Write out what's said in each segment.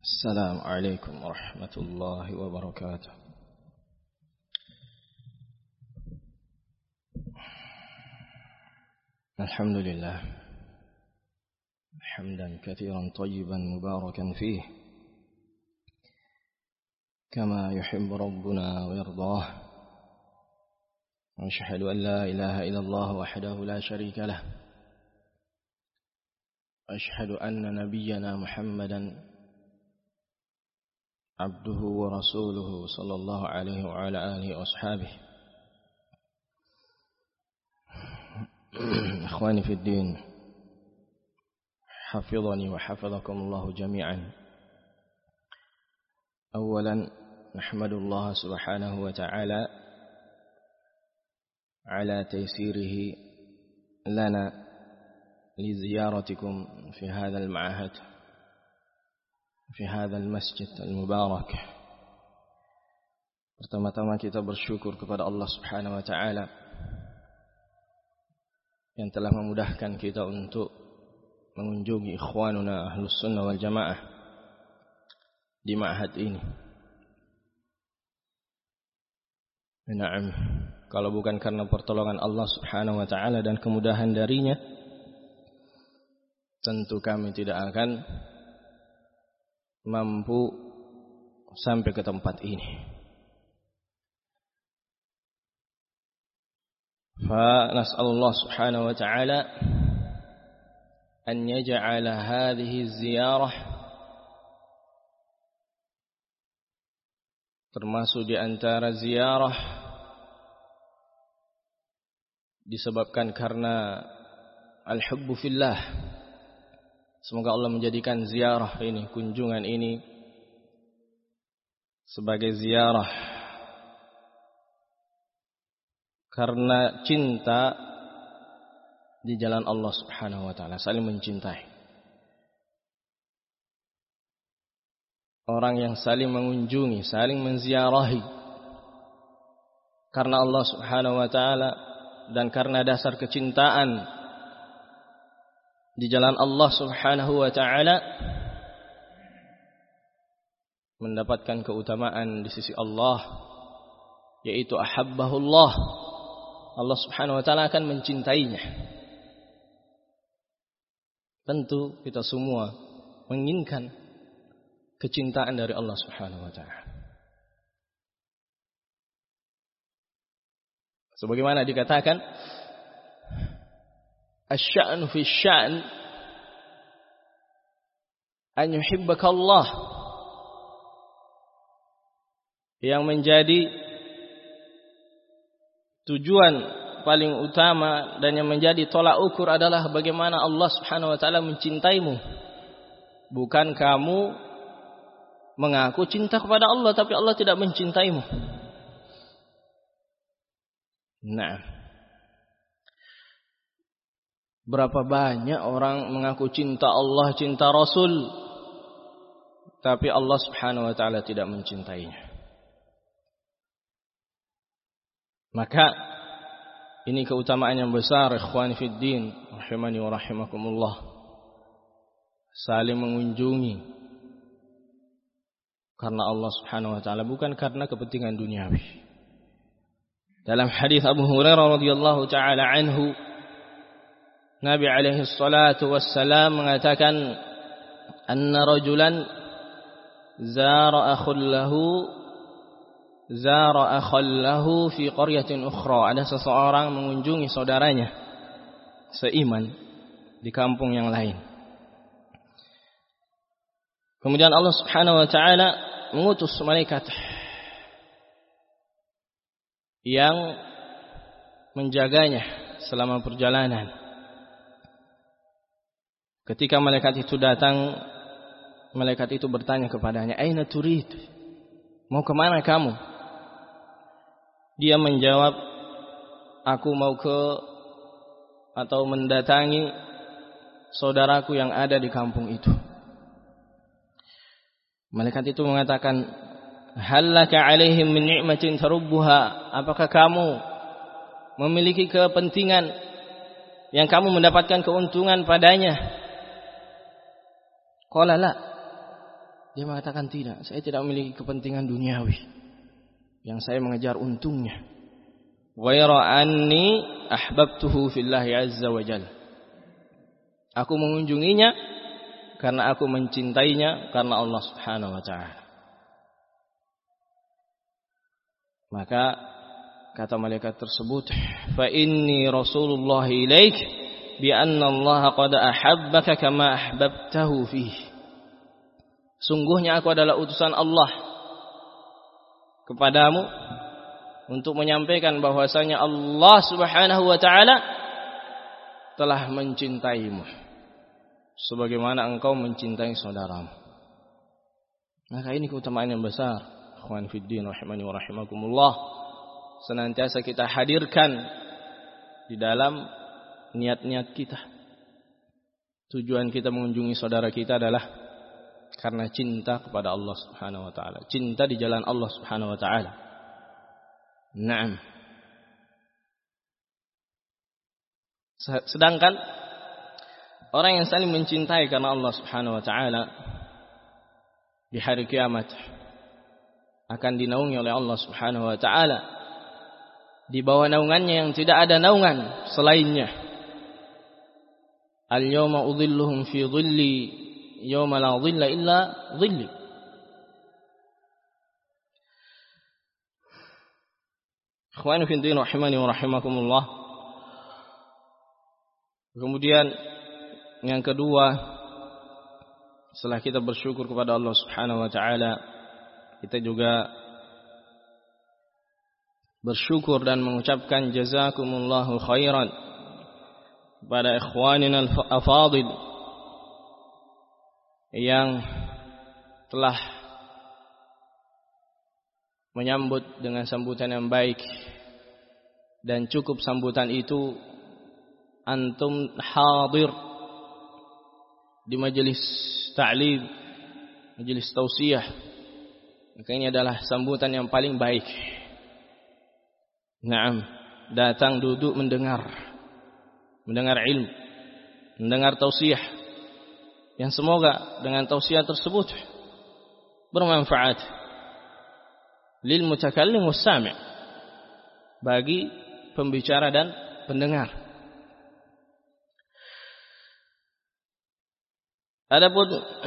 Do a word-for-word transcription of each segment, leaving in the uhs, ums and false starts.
السلام عليكم ورحمة الله وبركاته. الحمد لله حمدا كثيرا طيبا مباركا فيه كما يحب ربنا ويرضاه، ونشهد أن لا إله إلا الله وحده لا شريك له، أشهد أن نبينا محمدا عبده ورسوله صلى الله عليه وعلى آله وأصحابه. إخواني في الدين، حفظني وحفظكم الله جميعا. أولا نحمد الله سبحانه وتعالى على تيسيره لنا لزيارتكم في هذا المعهد في هذا المسجid al-mubarak. Pertama-tama kita bersyukur kepada Allah Subhanahu wa taala yang telah memudahkan kita untuk mengunjungi ikhwanuna Ahlus Sunnah wal Jamaah di ma'had ini. Naam, kalau bukan karena pertolongan Allah Subhanahu wa taala dan kemudahan darinya, tentu kami tidak akan mampu sampai ke tempat ini. Fa nas'alullah subhanahu wa ta'ala an yaj'ala hadhihi ziyarah termasuk di antara ziarah disebabkan karena al-hubbu fillah. Semoga Allah menjadikan ziarah ini, kunjungan ini sebagai ziarah karena cinta di jalan Allah Subhanahu wa taala, saling mencintai. Orang yang saling mengunjungi, saling menziarahi karena Allah Subhanahu wa taala dan karena dasar kecintaan di jalan Allah Subhanahu wa taala, mendapatkan keutamaan di sisi Allah, yaitu ahabbahullah. Allah Subhanahu wa taala akan mencintainya. Tentu kita semua menginginkan kecintaan dari Allah Subhanahu wa taala. Sebagaimana dikatakan, asy-sya'nu fi syan an yuhibbaka Allah. Yang menjadi tujuan paling utama dan yang menjadi tolak ukur adalah bagaimana Allah Subhanahu wa taala mencintaimu. Bukan kamu mengaku cinta kepada Allah tapi Allah tidak mencintaimu. Nah, berapa banyak orang mengaku cinta Allah, cinta Rasul, tapi Allah Subhanahu wa taala tidak mencintainya. Maka ini keutamaan yang besar, ikhwani fid din, rahimani wa rahimakumullah. Saling mengunjungi karena Allah Subhanahu wa taala, bukan karena kepentingan duniawi. Dalam hadis Abu Hurairah radhiyallahu taala anhu, Nabi alaihi salatu wassalam mengatakan, anna rajulan zara akhul lahu zara akhal lahu fi qaryatin ukhra. Ada seseorang mengunjungi saudaranya seiman di kampung yang lain. Kemudian Allah Subhanahu wa taala mengutus malaikat yang menjaganya selama perjalanan. Ketika malaikat itu datang, malaikat itu bertanya kepadanya, "Aina turid?" Mau kemana kamu? Dia menjawab, "Aku mau ke atau mendatangi saudaraku yang ada di kampung itu." Malaikat itu mengatakan, "Hal laka alaihim min ni'matin tarubbuha?" Apakah kamu memiliki kepentingan yang kamu mendapatkan keuntungan padanya? Qala la. Dia mengatakan tidak, saya tidak memiliki kepentingan duniawi yang saya mengejar untungnya. Ghaira anni ahbabtuhu fillahi azza wa jalla. Aku mengunjunginya karena aku mencintainya karena Allah Subhanahu wa taala. Maka kata malaikat tersebut, fa inni rasulullah ilaik bi anna Allah qad ahabbaka kama ahbabtahu fihi. Sungguhnya aku adalah utusan Allah kepadamu untuk menyampaikan bahwasanya Allah Subhanahu wa taala telah mencintaimu sebagaimana engkau mencintai saudaramu. Maka ini keutamaan yang besar, ikhwan fiddin rahimani wa rahimakumullah. Senantiasa kita hadirkan di dalam niat-niat kita. Tujuan kita mengunjungi saudara kita adalah karena cinta kepada Allah Subhanahu wa taala, cinta di jalan Allah Subhanahu wa taala. Naam. Sedangkan orang yang saling mencintai karena Allah Subhanahu wa taala di hari kiamat akan dinaungi oleh Allah Subhanahu wa taala di bawah naungannya yang tidak ada naungan selainnya. Al-yawma udhilluhum fi dhilli yawma la dhilla illa dhilli. Ikhwani fi din rahimani wa rahimakumullah. Kemudian yang kedua, setelah kita bersyukur kepada Allah Subhanahu wa taala, kita juga bersyukur dan mengucapkan jazakumullahu khairan kepada ikhwanina al-afadil yang telah menyambut dengan sambutan yang baik, dan cukup sambutan itu antum hadir di majelis ta'lim, majelis tausiyah. Maka ini adalah sambutan yang paling baik. Naam, datang duduk mendengar, mendengar ilmu, mendengar tausiyah, yang semoga dengan tausiyah tersebut bermanfaat lil mutakallim was sami', bagi pembicara dan pendengar. Adapun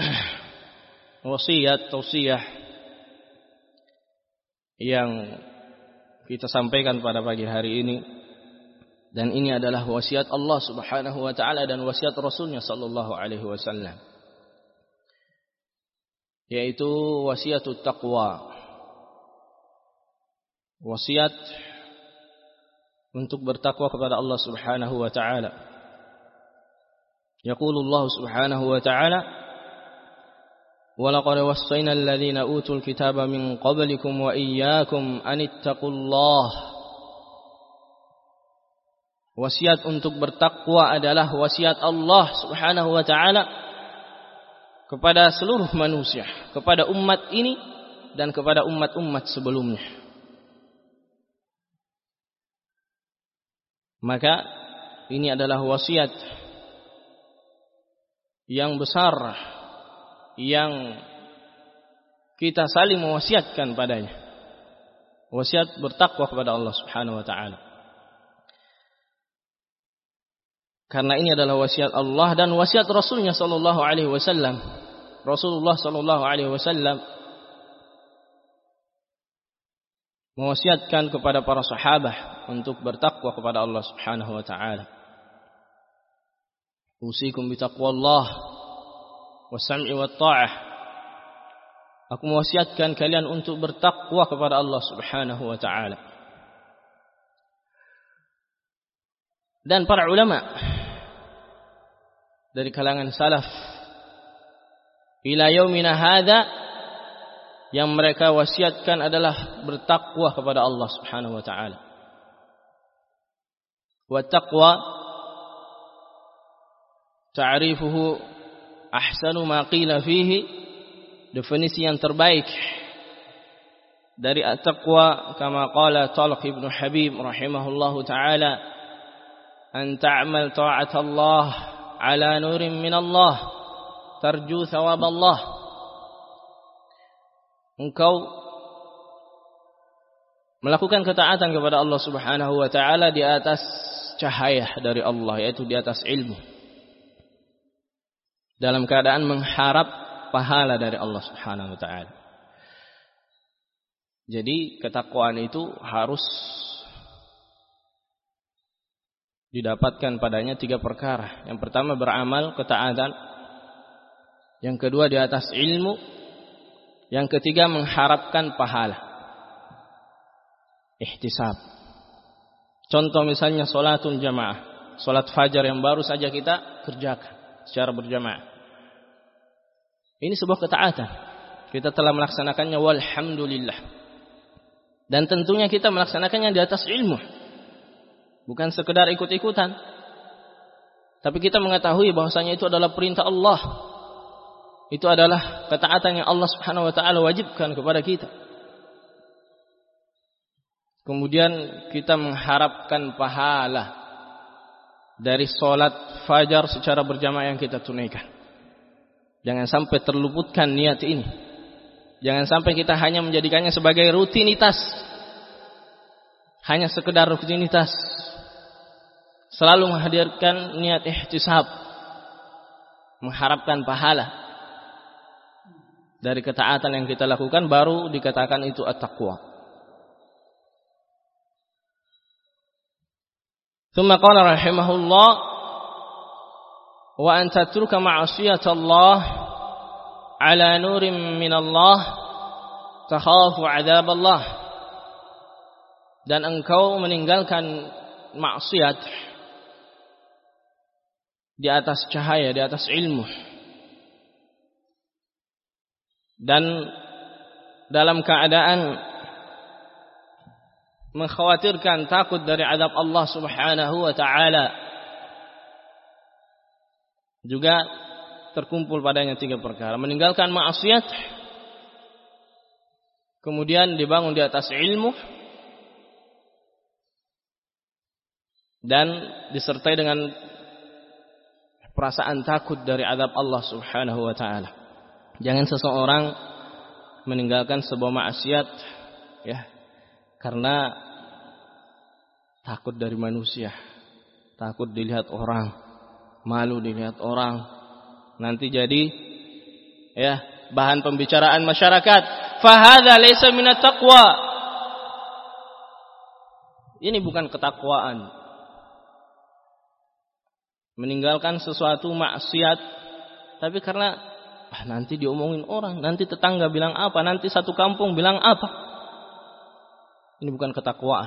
wasiat tausiyah yang kita sampaikan pada pagi hari ini, dan ini adalah wasiat Allah Subhanahu wa taala dan wasiat Rasulnya sallallahu alaihi wasallam, yaitu wasiatut taqwa, wasiat untuk bertakwa kepada Allah Subhanahu wa taala. Yaqulu Allah Subhanahu wa taala, wa laqad wassayna alladhina utul kitaba min qablikum wa iyyakum an ittaqullah. Wasiat untuk bertakwa adalah wasiat Allah Subhanahu wa taala kepada seluruh manusia, kepada umat ini dan kepada umat-umat sebelumnya. Maka ini adalah wasiat yang besar yang kita saling mewasiatkan padanya. Wasiat bertakwa kepada Allah Subhanahu wa taala. Karena ini adalah wasiat Allah dan wasiat Rasulnya sallallahu alaihi wasallam. Rasulullah sallallahu alaihi wasallam mewasiatkan kepada para sahabat untuk bertakwa kepada Allah Subhanahu wa taala. Usikum bitaqwallah was-sam'i wat-tha'ah. Aku mewasiatkan kalian untuk bertakwa kepada Allah Subhanahu wa taala. Dan para ulama dari kalangan salaf ila yaumina hadza, yang mereka wasiatkan adalah bertakwa kepada Allah Subhanahu wa taala. Wa taqwa ta'rifuhu ahsanu ma qila fihi, definisi yang terbaik dari at-taqwa kama qala Talq ibn Habib rahimahullahu taala, an ta'mal ta'at Allah ala nurin min Allah tarju thawab Allah. engkau melakukan ketaatan kepada Allah Subhanahu wa taala di atas cahaya dari Allah, yaitu di atas ilmu, dalam keadaan mengharap pahala dari Allah Subhanahu wa taala. Jadi ketakwaan itu harus didapatkan padanya tiga perkara. Yang pertama beramal ketaatan, yang kedua di atas ilmu, yang ketiga mengharapkan pahala, ihtisab. Contoh misalnya salatul jamaah, salat fajar yang baru saja kita kerjakan secara berjamaah. Ini sebuah ketaatan. Kita telah melaksanakannya walhamdulillah. Dan tentunya kita melaksanakannya di atas ilmu, bukan sekedar ikut-ikutan. Tapi kita mengetahui bahwasanya itu adalah perintah Allah. Itu adalah ketaatan yang Allah Subhanahu wa taala wajibkan kepada kita. Kemudian kita mengharapkan pahala dari salat fajar secara berjamaah yang kita tunaikan. Jangan sampai terluputkan niat ini. Jangan sampai kita hanya menjadikannya sebagai rutinitas. Hanya sekedar rutinitas. Selalu menghadirkan niat ihtisab, mengharapkan pahala dari ketaatan yang kita lakukan, baru dikatakan itu at-taqwa. Tsumma qala rahimahullah wa an tatruka ma'asiyatallah ala nurin minallah takhafu 'adzab Allah. Dan engkau meninggalkan maksiat di atas cahaya, di atas ilmu, dan dalam keadaan mengkhawatirkan takut dari azab Allah Subhanahu wa taala, juga terkumpul padanya tiga perkara: meninggalkan maksiat, kemudian dibangun di atas ilmu, dan disertai dengan perasaan takut dari azab Allah Subhanahu wa taala. Jangan seseorang meninggalkan sebuah maksiat ya karena takut dari manusia, takut dilihat orang, malu dilihat orang, nanti jadi ya bahan pembicaraan masyarakat. Fahadza laysa minat taqwa. Ini bukan ketakwaan. Meninggalkan sesuatu maksiat tapi karena ah, nanti diomongin orang, nanti tetangga bilang apa, nanti satu kampung bilang apa. Ini bukan ketakwaan.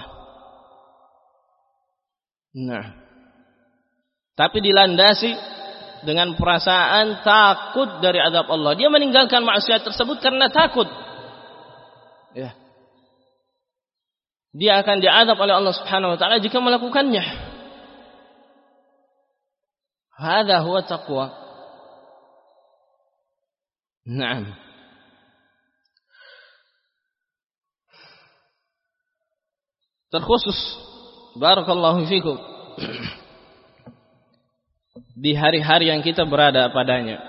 Nah, tapi dilandasi dengan perasaan takut dari azab Allah. Dia meninggalkan maksiat tersebut karena takut. Ya. Dia akan diazab oleh Allah Subhanahu wa taala jika melakukannya. Hadza huwa taqwa. Naam. Terkhusus barakallahu fikum di hari-hari yang kita berada padanya,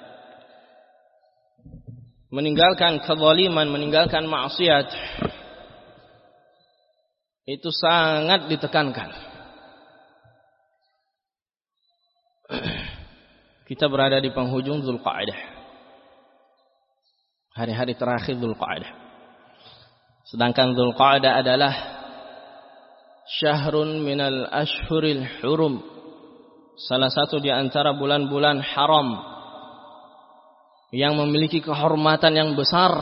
meninggalkan kezaliman, meninggalkan maksiat itu sangat ditekankan. Kita berada di penghujung Dzulqa'dah, hari-hari terakhir Dzulqa'dah. Sedangkan Dzulqa'dah adalah syahrun minal ashhuril hurum, salah satu di antara bulan-bulan haram yang memiliki kehormatan yang besar.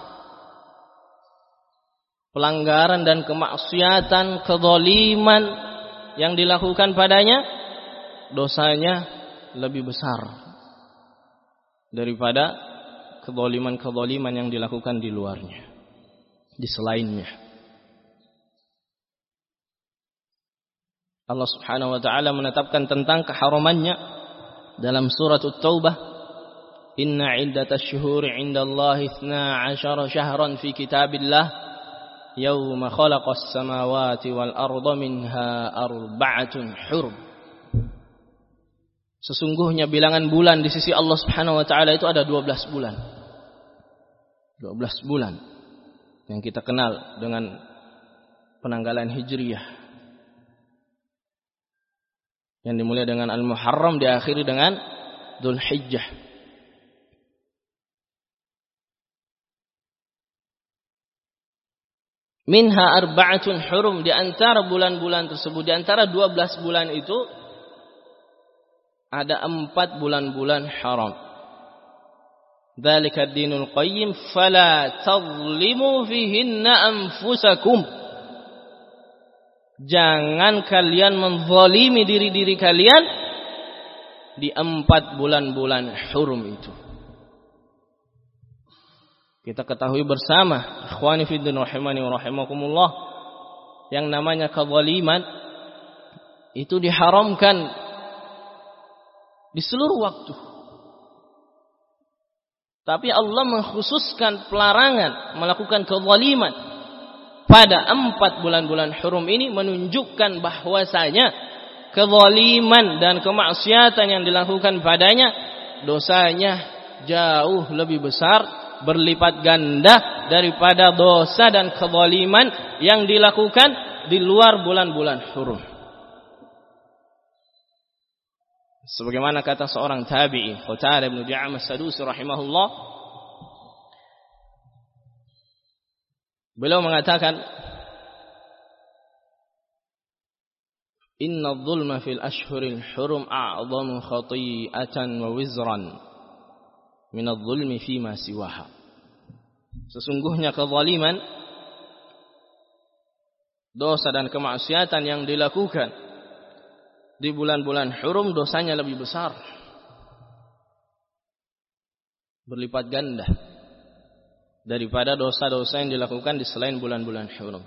Pelanggaran dan kemaksiatan, kezaliman yang dilakukan padanya, dosanya lebih besar daripada kezaliman-kezaliman yang dilakukan di luarnya, di selainnya. Allah Subhanahu wa taala menetapkan tentang keharamannya dalam surat At-Taubah, inna 'iddatash shuhuri 'indallahi itsna 'asyara syahran fi kitabillah yauma khalaqas samawati wal arda minha arba'atun hurum. Sesungguhnya bilangan bulan di sisi Allah Subhanahu wa taala itu ada dua belas bulan. dua belas bulan yang kita kenal dengan penanggalan Hijriyah, yang dimulai dengan Al-Muharram, diakhiri dengan Dzulhijjah. Minha arba'atun hurum, di antara bulan-bulan tersebut, di antara dua belas bulan itu ada empat bulan-bulan haram. Dzalika ad-dinul qayyim fala tadhlimu fihinna anfusakum. Jangan kalian menzalimi diri-diri kalian di empat bulan-bulan hurum itu. Kita ketahui bersama, ikhwani fiddin rahimani wa rahimakumullah, yang namanya kezaliman itu diharamkan di seluruh waktu. Tapi Allah mengkhususkan pelarangan melakukan kezaliman pada empat bulan-bulan hurum ini, menunjukkan bahwasanya kezaliman dan kemaksiatan yang dilakukan padanya dosanya jauh lebih besar, berlipat ganda daripada dosa dan kezaliman yang dilakukan di luar bulan-bulan hurum. Sebagaimana kata seorang tabi'i, Qatadah bin Di'amah As-Sadusi rahimahullah, beliau mengatakan, inna adh-dhulma fil ashhuril hurum a'zamu khati'atan wa wizran min adh-dhulmi fima siwaha. Sesungguhnya kezaliman, dosa dan kemaksiatan yang dilakukan di bulan-bulan hurum dosanya lebih besar, berlipat ganda daripada dosa-dosa yang dilakukan di selain bulan-bulan hurum.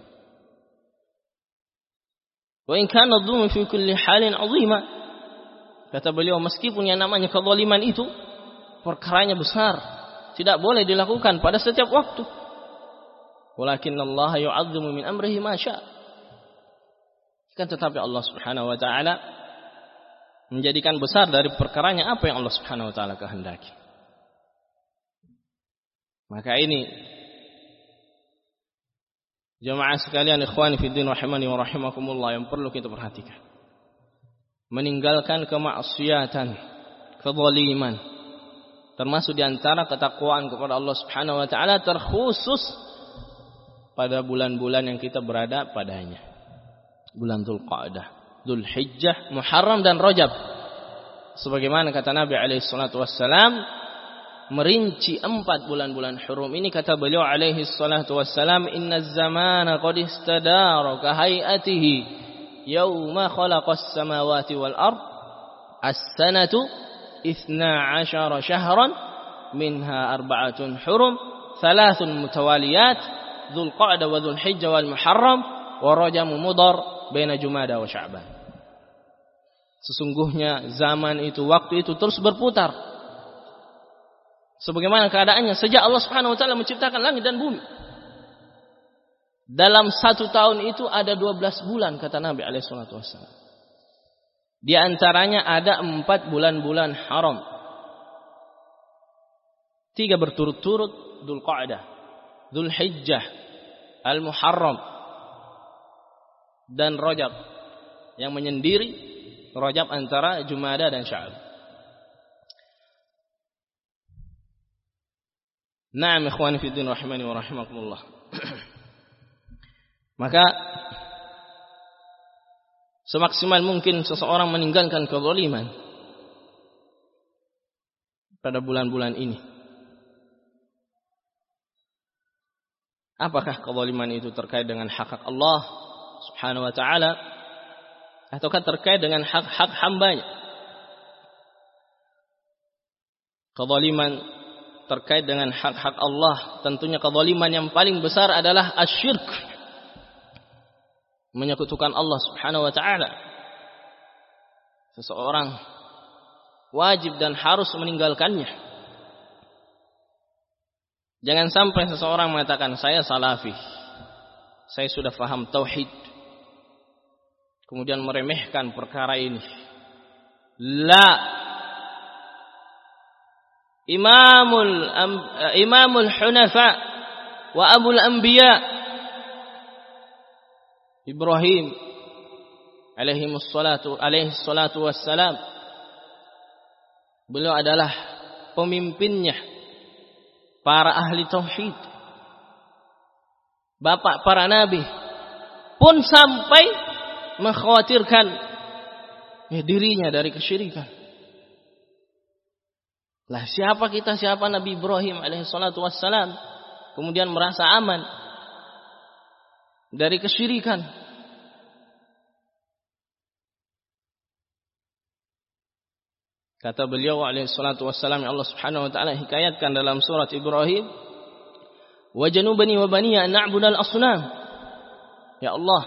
Wa in kana adh-dhulmu fi kulli halin 'azima, kata beliau, meskipun yang namanya kezaliman itu perkaranya besar, tidak boleh dilakukan pada setiap waktu. Walakinnallaha yu'azzimu min amrihi ma syaa. Kan tetapi Allah Subhanahu wa taala menjadikan besar dari perkaranya apa yang Allah Subhanahu wa taala kehendaki. Maka ini jamaah sekalian, ikhwani fiddin rahimani wa rahimakumullah, yang perlu kita perhatikan. Meninggalkan kemaksiatan, kezaliman, termasuk di antara ketakwaan kepada Allah Subhanahu wa taala, terkhusus pada bulan-bulan yang kita berada padanya. Bulan Dzulqa'dah, Dzulhijjah, Muharram dan Rajab. Sebagaimana kata Nabi alaihi salatu wassalam, merinci empat bulan-bulan hurum ini, kata beliau alaihi salatu wassalam, inna az-zamana qad istadara ka hay'atihi yawma khalaqas samawati wal ard as-sanatu ithna ashara shahran minha arba'atun hurum thalathun mutawaliyat Dzulqa'dah wa Dzulhijjah wal Muharram wa Rajab Mudhar baina Jumada wa Sya'ban. Sesungguhnya zaman itu, waktu itu terus berputar sebagaimana keadaannya sejak Allah Subhanahu wa taala menciptakan langit dan bumi. Dalam satu tahun itu ada dua belas bulan, kata Nabi alaihi salatu wassalam. Di antaranya ada empat bulan-bulan haram. Tiga berturut-turut, Dzulqa'dah, Dzulhijjah, Al-Muharram dan Rajab, yang menyendiri Rajab antara Jumada dan Sya'ban. Naam ikhwani fi din rahimani wa rahimakumullah. Maka semaksimal mungkin seseorang meninggalkan kezaliman pada bulan-bulan ini. Apakah kezaliman itu terkait dengan hak Allah Subhanahu wa taala ataukah terkait dengan hak-hak hambanya? Kezaliman terkait dengan hak-hak Allah, tentunya kezaliman yang paling besar adalah asyirk, menyekutukan Allah Subhanahu wa taala. Seseorang wajib dan harus meninggalkannya. Jangan sampai seseorang mengatakan saya salafi, saya sudah faham tauhid, kemudian meremehkan perkara ini. La, imamul imamul hunafa wa abul anbiya Ibrahim alaihi wassalatu alaihi salatu wassalam. Beliau adalah pemimpinnya para ahli tauhid, bapak para nabi, pun sampai mengkhawatirkan ya, dirinya dari kesyirikan. Lah siapa kita, siapa Nabi Ibrahim alaihi salatu wassalam kemudian merasa aman dari kesyirikan? Kata beliau alaihi salatu wassalam, Allah Subhanahu wa taala hikayatkan dalam surat Ibrahim, "Wa janubani wa baniya an na'budal asnam." Ya Allah,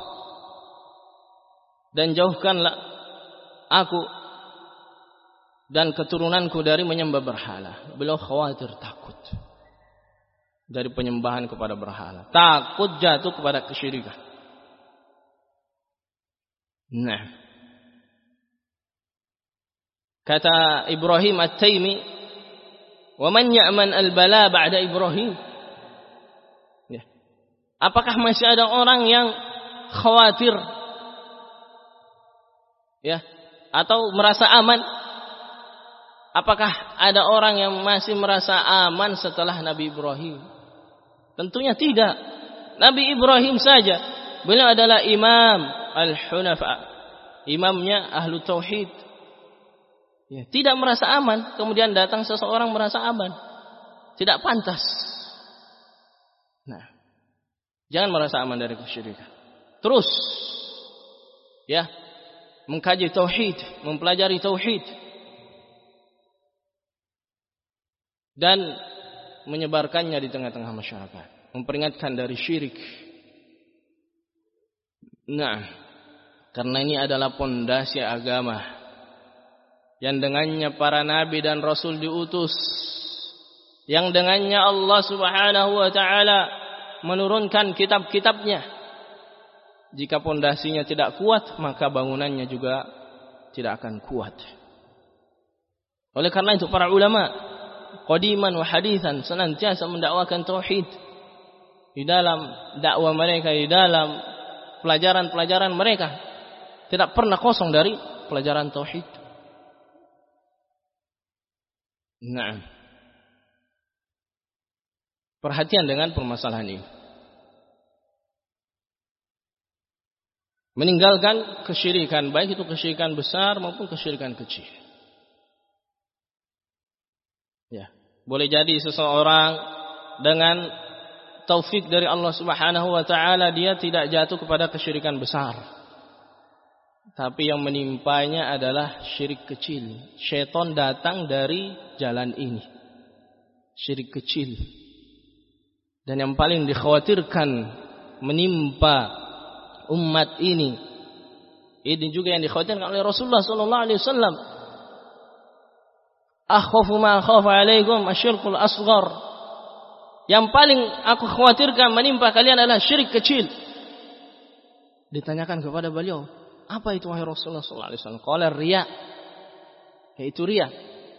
dan jauhkanlah aku dan keturunanku dari menyembah berhala. Beliau khawatir, takut dari penyembahan kepada berhala, takut jatuh kepada kesyirikan. Nah, kata Ibrahim At-Taimi, "Wa man ya'man al-bala ba'da Ibrahim?" Ya. Apakah masih ada orang yang khawatir ya atau merasa aman? Apakah ada orang yang masih merasa aman setelah Nabi Ibrahim? Tentunya tidak. Nabi Ibrahim saja, beliau adalah imam al-hunafa, imamnya ahlu tauhid. Ya, tidak merasa aman, kemudian datang seseorang merasa aman. Tidak pantas. Nah, jangan merasa aman dari kesyirikan. Terus ya, mengkaji tauhid, mempelajari tauhid, dan menyebarkannya di tengah-tengah masyarakat, memperingatkan dari syirik. Nah, karena ini adalah pondasi agama yang dengannya para nabi dan rasul diutus, yang dengannya Allah Subhanahu wa taala menurunkan kitab-kitabnya. Jika pondasinya tidak kuat, maka bangunannya juga tidak akan kuat. Oleh karena itu para ulama qadiman wa hadithan senantiasa mendakwakan tauhid di dalam dakwah mereka, di dalam pelajaran-pelajaran mereka. Tidak pernah kosong dari pelajaran tauhid. Nah, perhatian dengan permasalahan ini. Meninggalkan kesyirikan, baik itu kesyirikan besar maupun kesyirikan kecil. Ya, boleh jadi seseorang dengan taufik dari Allah Subhanahu wa taala dia tidak jatuh kepada kesyirikan besar. Tapi yang menimpanya adalah syirik kecil. Syaitan datang dari jalan ini. Syirik kecil. Dan yang paling dikhawatirkan menimpa umat ini, ini juga yang dikhawatirkan oleh Rasulullah sallallahu alaihi wasallam. Akhafu ma khafa alaikum asyirkul asghar. Yang paling aku khawatirkan menimpa kalian adalah syirik kecil. Ditanyakan kepada beliau, apa itu wahai Rasulullah sallallahu alaihi wasallam? Qala riya, yaitu riya.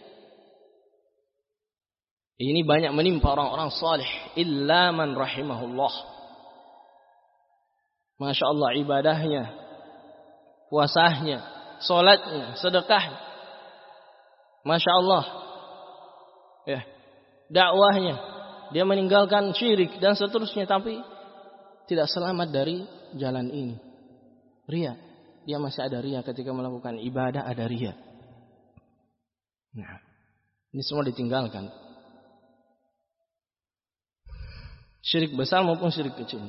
Ini banyak menimpa orang-orang saleh, illa man rahimahullah. Masya Allah, ibadahnya, puasanya, solatnya, sedekahnya, Masya Allah, ya, dakwahnya, dia meninggalkan syirik dan seterusnya, tapi tidak selamat dari jalan ini. Ria, dia masih ada ria ketika melakukan ibadah, ada ria. Nah, ini semua ditinggalkan. Syirik besar maupun syirik kecil.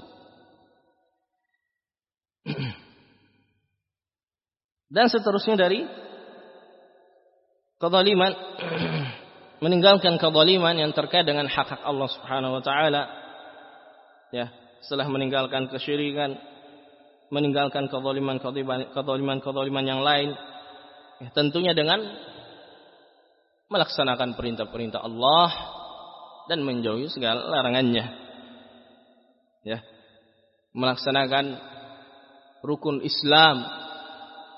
Dan seterusnya dari kezaliman, meninggalkan kezaliman yang terkait dengan hak-hak Allah Subhanahu wa taala. Ya, setelah meninggalkan kesyirikan, meninggalkan kezaliman-kezaliman yang lain, ya, tentunya dengan melaksanakan perintah-perintah Allah dan menjauhi segala larangannya. Ya, melaksanakan rukun Islam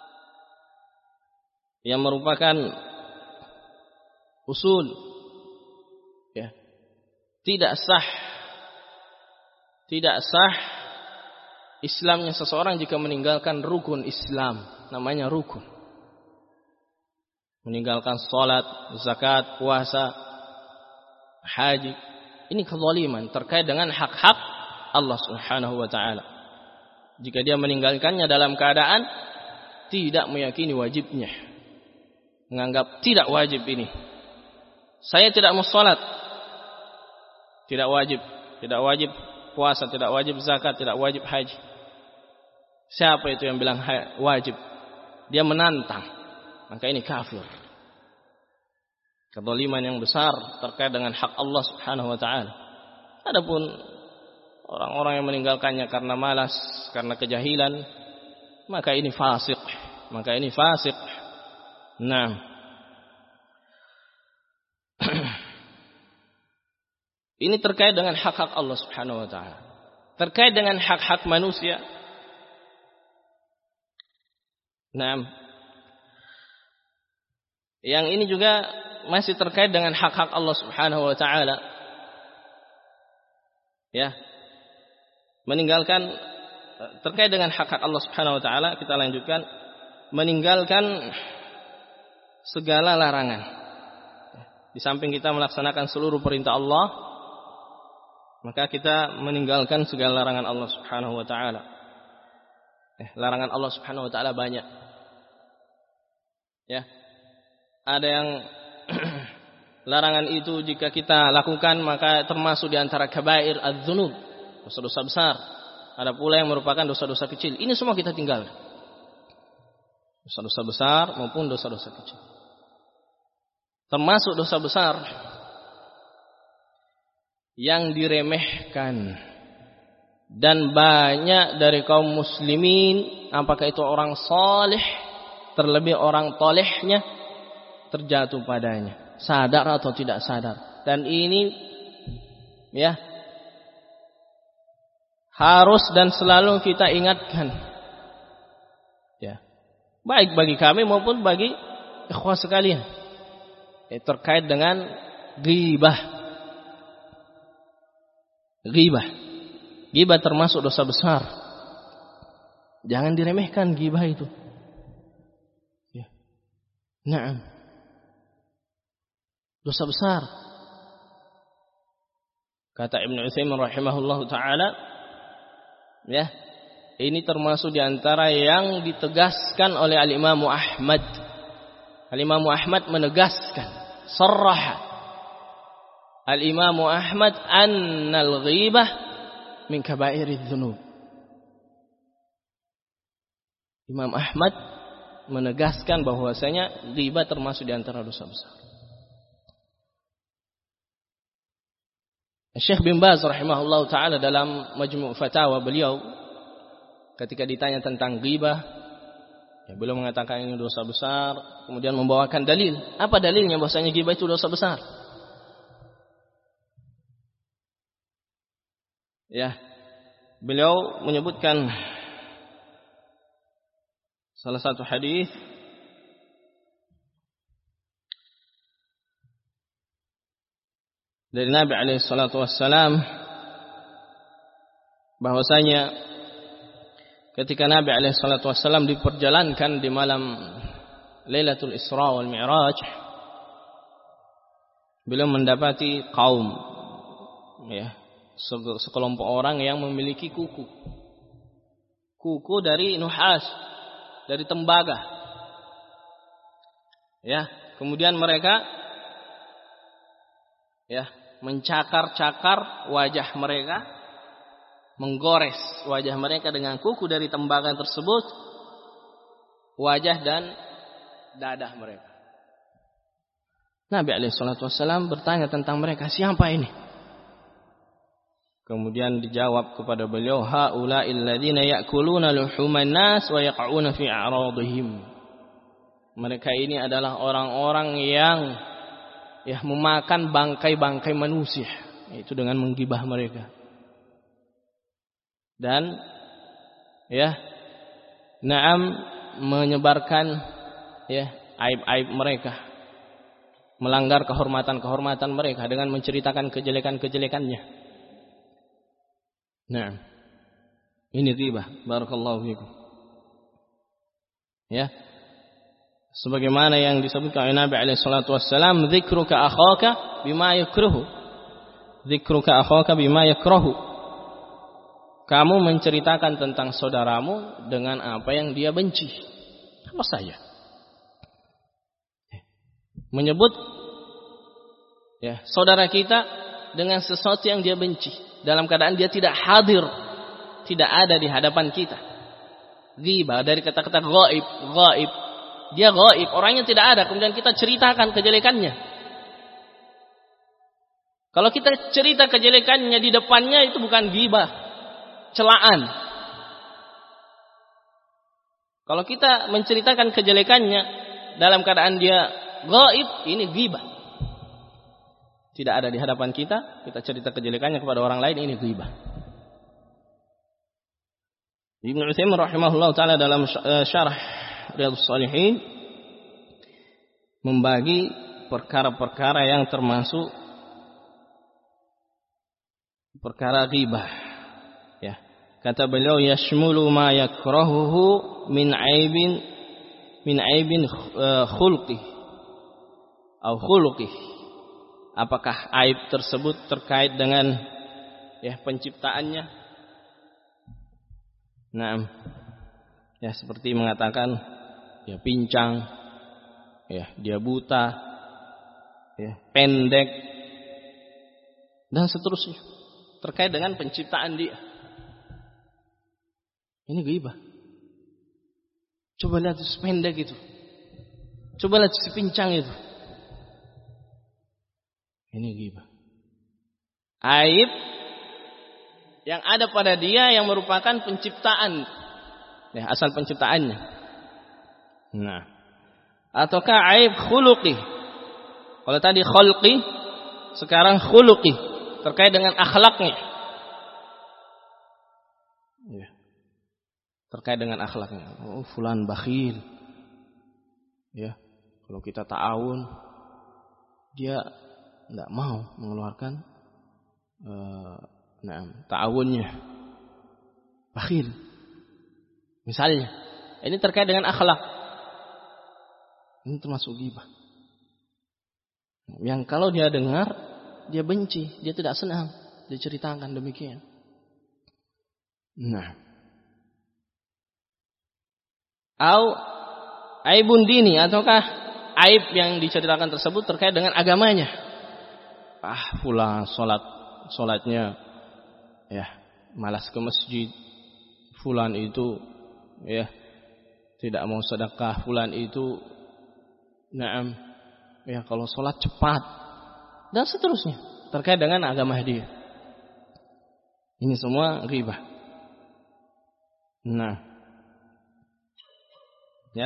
yang merupakan usul tidak sah tidak sah Islamnya seseorang jika meninggalkan rukun Islam, namanya rukun. Meninggalkan salat, zakat, puasa, haji, ini kezaliman terkait dengan hak-hak Allah Subhanahu wa taala. Jika dia meninggalkannya dalam keadaan tidak meyakini wajibnya, menganggap tidak wajib ini. Saya tidak mau salat, tidak wajib, tidak wajib puasa, tidak wajib zakat, tidak wajib haji. Siapa itu yang bilang wajib? Dia menantang, maka ini kafir. Kezaliman yang besar terkait dengan hak Allah Subhanahu wa taala. Adapun orang-orang yang meninggalkannya karena malas, karena kejahilan, maka ini fasik, maka ini fasik. Nah, ini terkait dengan hak-hak Allah Subhanahu wa taala. Terkait dengan hak-hak manusia. Nah, yang ini juga masih terkait dengan hak-hak Allah Subhanahu wa taala. Ya. Meninggalkan terkait dengan hak-hak Allah Subhanahu wa taala, kita lanjutkan, meninggalkan segala larangan. Di samping kita melaksanakan seluruh perintah Allah, maka kita meninggalkan segala larangan Allah Subhanahu wa taala. Eh, larangan Allah Subhanahu wa taala banyak. Ya. Ada yang larangan itu jika kita lakukan maka termasuk di antara kabair adz-dzunub, dosa-dosa besar. Ada pula yang merupakan dosa-dosa kecil. Ini semua kita tinggal. Dosa-dosa besar maupun dosa-dosa kecil. Termasuk dosa besar yang diremehkan dan banyak dari kaum muslimin, apakah itu orang saleh, terlebih orang tolehnya, terjatuh padanya, sadar atau tidak sadar. Dan ini ya harus dan selalu kita ingatkan, ya, baik bagi kami maupun bagi ikhwah sekalian, ya, terkait dengan ghibah. Ghibah, ghibah termasuk dosa besar. Jangan diremehkan ghibah itu. Ya. Naam. Dosa besar. Kata Ibnu Utsaimin rahimahullahu taala, ya, ini termasuk di antara yang ditegaskan oleh Al-Imam Ahmad. Al-Imam Ahmad menegaskan, sarraha Al-Imam Ahmad annal ghibah min kabairidz dzunub. Imam Ahmad menegaskan bahwasanya ghibah termasuk di antara dosa besar. Syekh bin Baz rahimahullah ta'ala dalam Majmu' Fatawa beliau ketika ditanya tentang ghibah, ya, beliau mengatakan ini dosa besar, kemudian membawakan dalil. Apa dalilnya bahwasanya ghibah itu dosa besar? Ya, beliau menyebutkan salah satu hadis dari Nabi alaihi salatu wassalam, bahwasanya ketika Nabi alaihi salatu wassalam diperjalankan di malam Lailatul Isra wal Mi'raj, beliau mendapati kaum, ya, sekelompok orang yang memiliki kuku. Kuku dari nuhas, dari tembaga. Ya, kemudian mereka ya mencakar-cakar wajah mereka, menggores wajah mereka dengan kuku dari tembaga tersebut, wajah dan dadah mereka. Nabi alaihi salatu wassalam bertanya tentang mereka, siapa ini? Kemudian dijawab kepada beliau, haula'il ladzina ya'kuluna luhuman nas wa yaq'una fi a'radihim. Mereka ini adalah orang-orang yang ya memakan bangkai-bangkai manusia, itu dengan menggibah mereka. Dan ya na'am menyebarkan ya aib-aib mereka. melanggar kehormatan-kehormatan mereka dengan menceritakan kejelekan-kejelekannya. Nah, ini ghibah. Barakallahu fikum. Ya. Sebagaimana yang disebutkan oleh Nabi alaihi salatu wassalam, dzikruka akhaka bima yakrahu. Dzikruka akhaka bima yakrahu. Kamu menceritakan tentang saudaramu dengan apa yang dia benci. Apa saja. Menyebut ya, saudara kita dengan sesuatu yang dia benci dalam keadaan dia tidak hadir, tidak ada di hadapan kita. Ghibah dari kata-kata ghaib, ghaib. Dia ghaib, orangnya tidak ada, kemudian kita ceritakan kejelekannya. Kalau kita cerita kejelekannya di depannya itu bukan ghibah, celaan. Kalau kita menceritakan kejelekannya dalam keadaan dia ghaib, ini ghibah. Tidak ada di hadapan kita, kita cerita kejelekannya kepada orang lain, ini ghibah. Ibnu Utsaimin rahimahullah taala dalam syarah Riyadhus Shalihin membagi perkara-perkara yang termasuk perkara ghibah. Ya. Kata beliau, yashmulu ma yakrahuhu min aibin min aibin khulqi atau khuluqi. Apakah aib tersebut terkait dengan ya penciptaannya? Nah, ya seperti mengatakan ya pincang, ya dia buta, ya pendek dan seterusnya terkait dengan penciptaan dia. Ini ghibah. Coba lihat si pendek itu. Coba lihat si pincang itu. Ini ghibah. Aib yang ada pada dia yang merupakan penciptaan, ya, asal penciptaannya. Nah, ataukah aib khuluqi? Kalau tadi khalqi, sekarang khuluqi, terkait dengan akhlaknya. Ya. Terkait dengan akhlaknya. Oh, fulan bakhil. Ya, kalau kita ta'awun, dia tidak mau mengeluarkan uh, nah, ta'awunnya. Bakhil. Misalnya, ini terkait dengan akhlak. Ini termasuk ghibah. Yang kalau dia dengar, dia benci, dia tidak senang, dia ceritakan demikian. Nah. Au aibun dini, ataukah aib yang diceritakan tersebut terkait dengan agamanya. Ah, fulan salat salatnya ya malas ke masjid. Fulan itu ya tidak mau sedekah. Fulan itu na'am ya kalau salat cepat dan seterusnya terkait dengan agama dia. Ini semua ghibah. Nah, ya.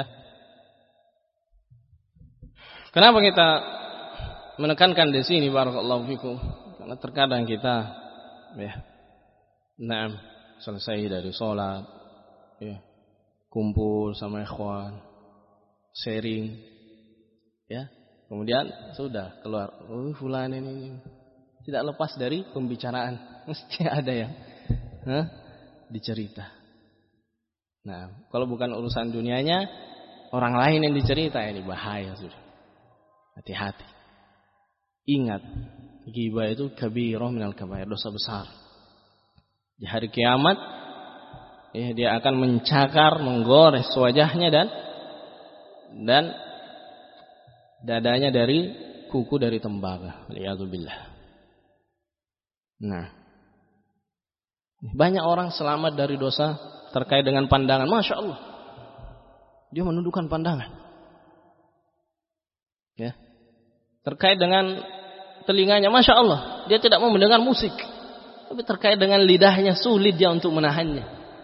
Kenapa kita menekankan di sini barakallahu fikum? Karena terkadang kita ya na'am selesai dari salat ya kumpul sama ikhwan sharing ya kemudian sudah keluar oh fulan ini tidak lepas dari pembicaraan mesti ada yang huh, dicerita. Nah, kalau bukan urusan dunianya orang lain yang dicerita ini bahaya sudah. Hati-hati. Ingat, ghibah itu kabirah minal kabair, dosa besar. Di hari kiamat ya, dia akan mencakar, menggores wajahnya dan dan dadanya dari kuku dari tembaga. Waliyadzubillah. Nah, banyak orang selamat dari dosa terkait dengan pandangan. Masya Allah, dia menundukkan pandangan. Ya, terkait dengan telinganya, masya Allah, dia tidak mau mendengar musik. Tapi terkait dengan lidahnya, sulit dia untuk menahannya.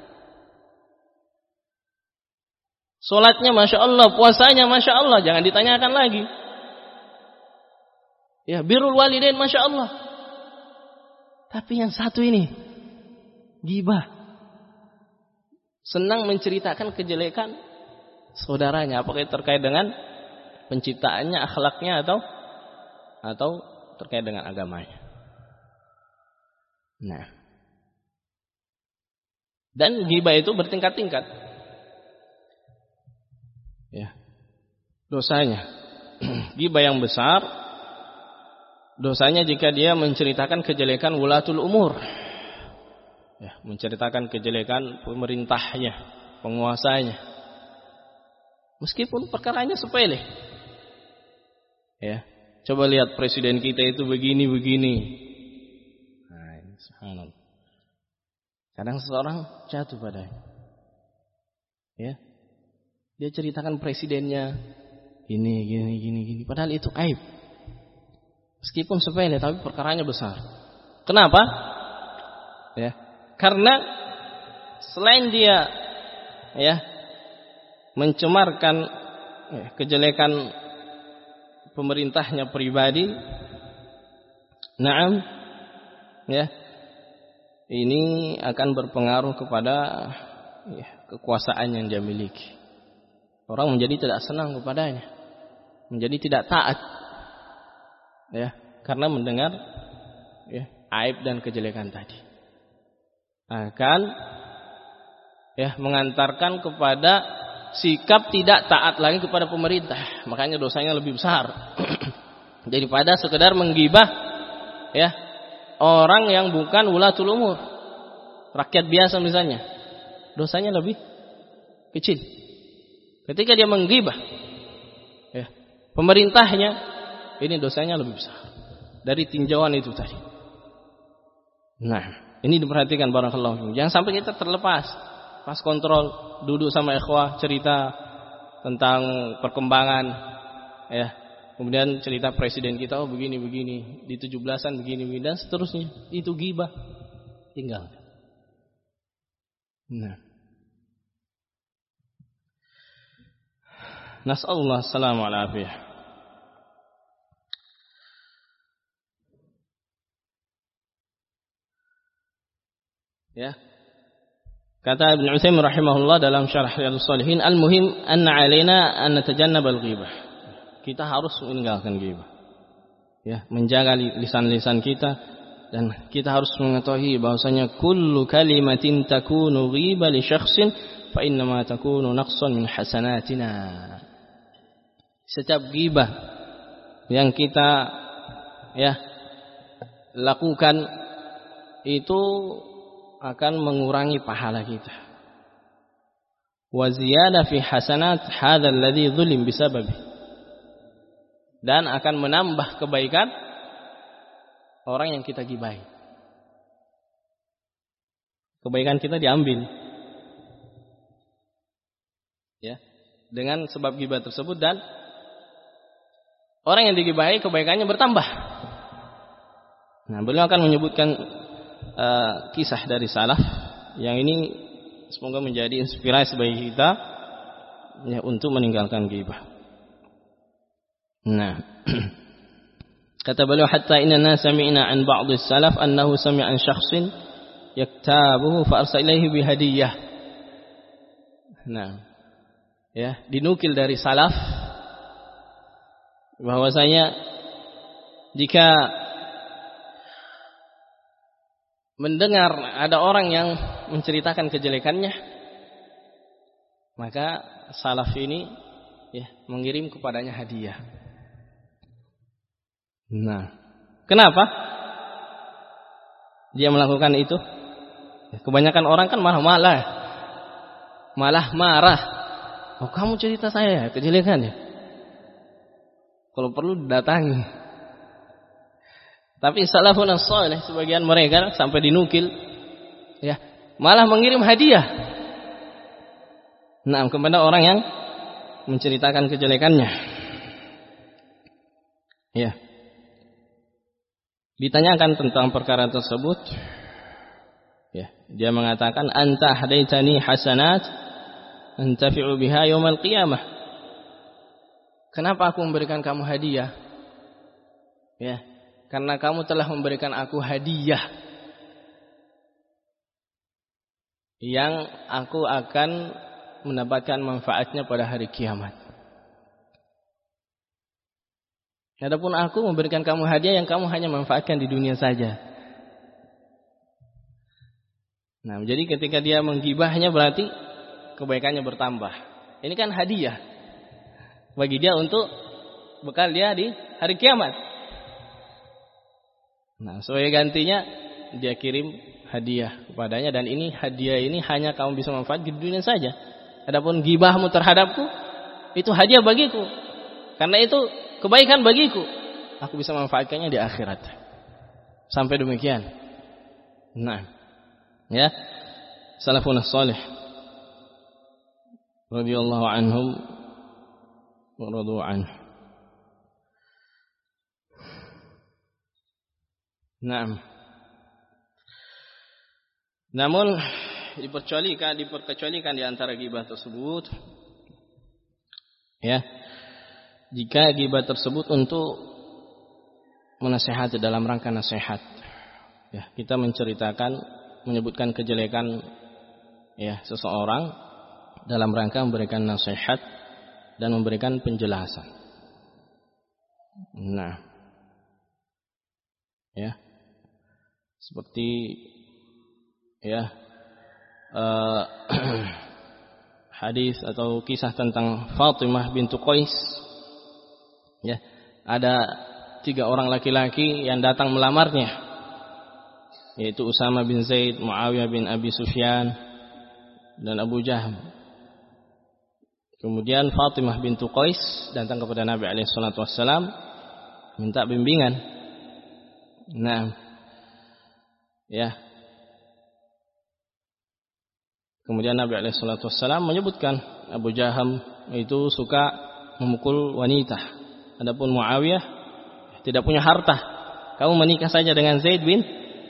Solatnya masya Allah, puasanya masya Allah, jangan ditanyakan lagi. Ya, birrul walidain masya Allah. Tapi yang satu ini, ghibah, senang menceritakan kejelekan saudaranya, apakah terkait dengan penciptaannya, akhlaknya atau atau terkait dengan agamanya. Nah, dan ghibah itu bertingkat-tingkat. Ya. Dosanya. Ghibah yang besar dosanya jika dia menceritakan kejelekan wulatul umur. Ya, menceritakan kejelekan pemerintahnya, penguasanya. Meskipun perkaranya sepele. Ya. Coba lihat presiden kita itu begini-begini. Nah, subhanallah. Kadang seseorang jatuh padanya. Ya. Dia ceritakan presidennya gini, gini, gini, gini. Padahal itu aib. Meskipun sepele, tapi perkaranya besar. Kenapa? Ya. Karena selain dia ya mencemarkan ya, kejelekan pemerintahnya pribadi, naam, ya, ini akan berpengaruh kepada ya, kekuasaan yang dia miliki. Orang menjadi tidak senang kepadanya, menjadi tidak taat, ya, karena mendengar ya, aib dan kejelekan tadi. Akan ya mengantarkan kepada sikap tidak taat lagi kepada pemerintah. Makanya dosanya lebih besar daripada sekedar menggibah ya orang yang bukan wulatul umur, rakyat biasa misalnya. Dosanya lebih kecil. Ketika dia menggibah ya pemerintahnya, ini dosanya lebih besar dari tinjauan itu tadi. Nah, ini diperhatikan barakallahu. Jangan sampai kita terlepas. Pas kontrol, duduk sama ikhwah cerita tentang perkembangan ya. Kemudian cerita presiden kita, oh begini-begini, di tujuh belasan begini-begini dan seterusnya. Itu ghibah. Tinggal. Nah. Nas'alullah assalamu alaihi. Ya. Kata Ibnu Utsaimin rahimahullah dalam Syarah Riyadhus Shalihin, al-muhim anna 'alaina an natajannab al-ghibah. Kita harus meninggalkan ghibah. Ya, menjaga lisan-lisan kita dan kita harus mengetahui bahwasanya kullu kalimatin takunu ghiba li syakhsin fa inna ma takunu naqsan min hasanatina. Setiap ghibah yang kita ya lakukan itu akan mengurangi pahala kita. Wa ziyada fi hasanat hadzal ladzi dzulim bisababi. Dan akan menambah kebaikan orang yang kita gibahi. Kebaikan kita diambil. Ya, dengan sebab ghibah tersebut dan orang yang digibahi kebaikannya bertambah. Nah, beliau akan menyebutkan Uh, kisah dari salaf yang ini semoga menjadi inspirasi bagi kita ya, untuk meninggalkan ghibah. Nah, kata beliau hatta inna sami'na an ba'd as-salaf annahu sami'a an syakhsin yaktabuhu fa arsala ilaihi bi hadiyah. Nah, ya, dinukil dari salaf bahwasanya jika mendengar ada orang yang menceritakan kejelekannya, maka salaf ini ya mengirim kepadanya hadiah. Nah, kenapa dia melakukan itu? Kebanyakan orang kan malah-malah, malah marah. Oh, kamu cerita saya kejelekannya. Kalau perlu datangi. Tapi salafun as-salih sebagian mereka sampai dinukil ya, malah mengirim hadiah. Nah, kepada orang yang menceritakan kejelekannya. Ya. Ditanyakan tentang perkara tersebut. Ya, dia mengatakan anta hadaitani hasanat antafi'u biha yaumal qiyamah. Kenapa aku memberikan kamu hadiah? Ya. Karena kamu telah memberikan aku hadiah yang aku akan mendapatkan manfaatnya pada hari kiamat. Adapun aku memberikan kamu hadiah yang kamu hanya manfaatkan di dunia saja. Nah, jadi ketika dia menggibahnya berarti kebaikannya bertambah. Ini kan hadiah bagi dia untuk bekal dia di hari kiamat. Nah, sebagai gantinya dia kirim hadiah kepadanya, dan ini hadiah ini hanya kamu bisa manfaat di dunia saja. Adapun gibahmu terhadapku itu hadiah bagiku. Karena itu kebaikan bagiku. Aku bisa manfaatkannya di akhirat. Sampai demikian. Nah, ya. Salafun salih radhiyallahu anhum wa radu anhu. Naam. Namun diperkecualikan diperkecualikan di antara ghibah tersebut, ya, jika ghibah tersebut untuk menasihati dalam rangka nasihat, ya, kita menceritakan, menyebutkan kejelekan, ya, seseorang dalam rangka memberikan nasihat dan memberikan penjelasan. Nah, ya, seperti, ya, uh, hadis atau kisah tentang Fatimah bintu Qais. Ya, ada tiga orang laki-laki yang datang melamarnya, yaitu Usama bin Zaid, Muawiyah bin Abi Sufyan, dan Abu Jaham. Kemudian Fatimah bintu Qais datang kepada Nabi alaihi salatu wassalam minta bimbingan. Nah, ya. Kemudian Nabi alaihi salatu wassalam menyebutkan Abu Jaham itu suka memukul wanita. Adapun Muawiyah tidak punya harta. Kamu menikah saja dengan Zaid bin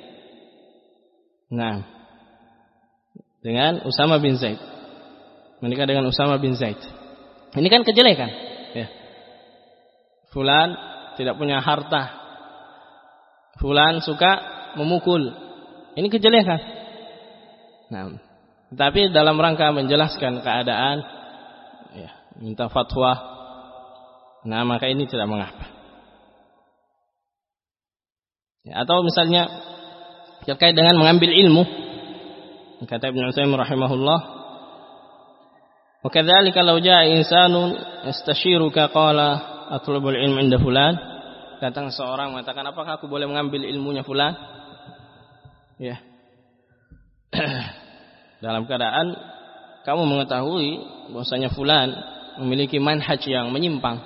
Nah, dengan Usama bin Zaid. Menikah dengan Usama bin Zaid. Ini kan kejelekan, ya. Fulan tidak punya harta. Fulan suka memukul. Ini kejelekan. Nah, tetapi dalam rangka menjelaskan keadaan, ya, minta fatwa, nah maka ini tidak mengapa. Ya, atau misalnya terkait dengan mengambil ilmu, kata Ibnu Utsaimin rahimahullah, wa kadzalika law jaa insanun yastashiruka qala atlubul ilm inda fulan, datang seorang mengatakan, apakah aku boleh mengambil ilmunya fulan? Ya. Dalam keadaan kamu mengetahui bahwasanya fulan memiliki manhaj yang menyimpang,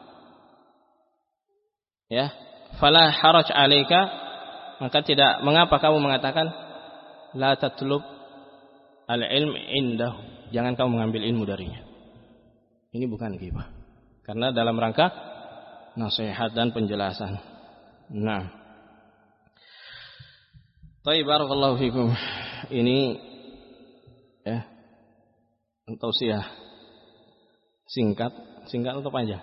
ya, fala haraj alaika, maka tidak mengapa kamu mengatakan la tatlub al-ilm indahu, jangan kamu mengambil ilmu darinya. Ini bukan ghibah, karena dalam rangka nasihat dan penjelasan. Nah, baik, barakallahu fikum. Ini, ya, tausiah singkat, singkat atau panjang?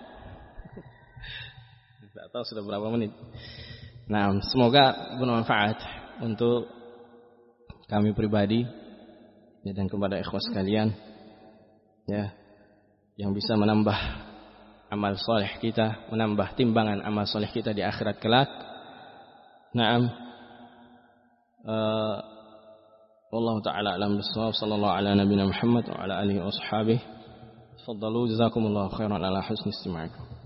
Tidak tahu sudah berapa menit. Nah, semoga bermanfaat untuk kami pribadi, ya, dan kepada ikhwas sekalian, ya, yang bisa menambah amal soleh kita, menambah timbangan amal soleh kita di akhirat kelak. Naam. Uh, Wallahu ta'ala alam bisawab. Sallallahu ala nabiyina Muhammad wa ala alihi wa ashabihi. Tafaddalu, jazakumullahu khairan ala husni istima'ikum.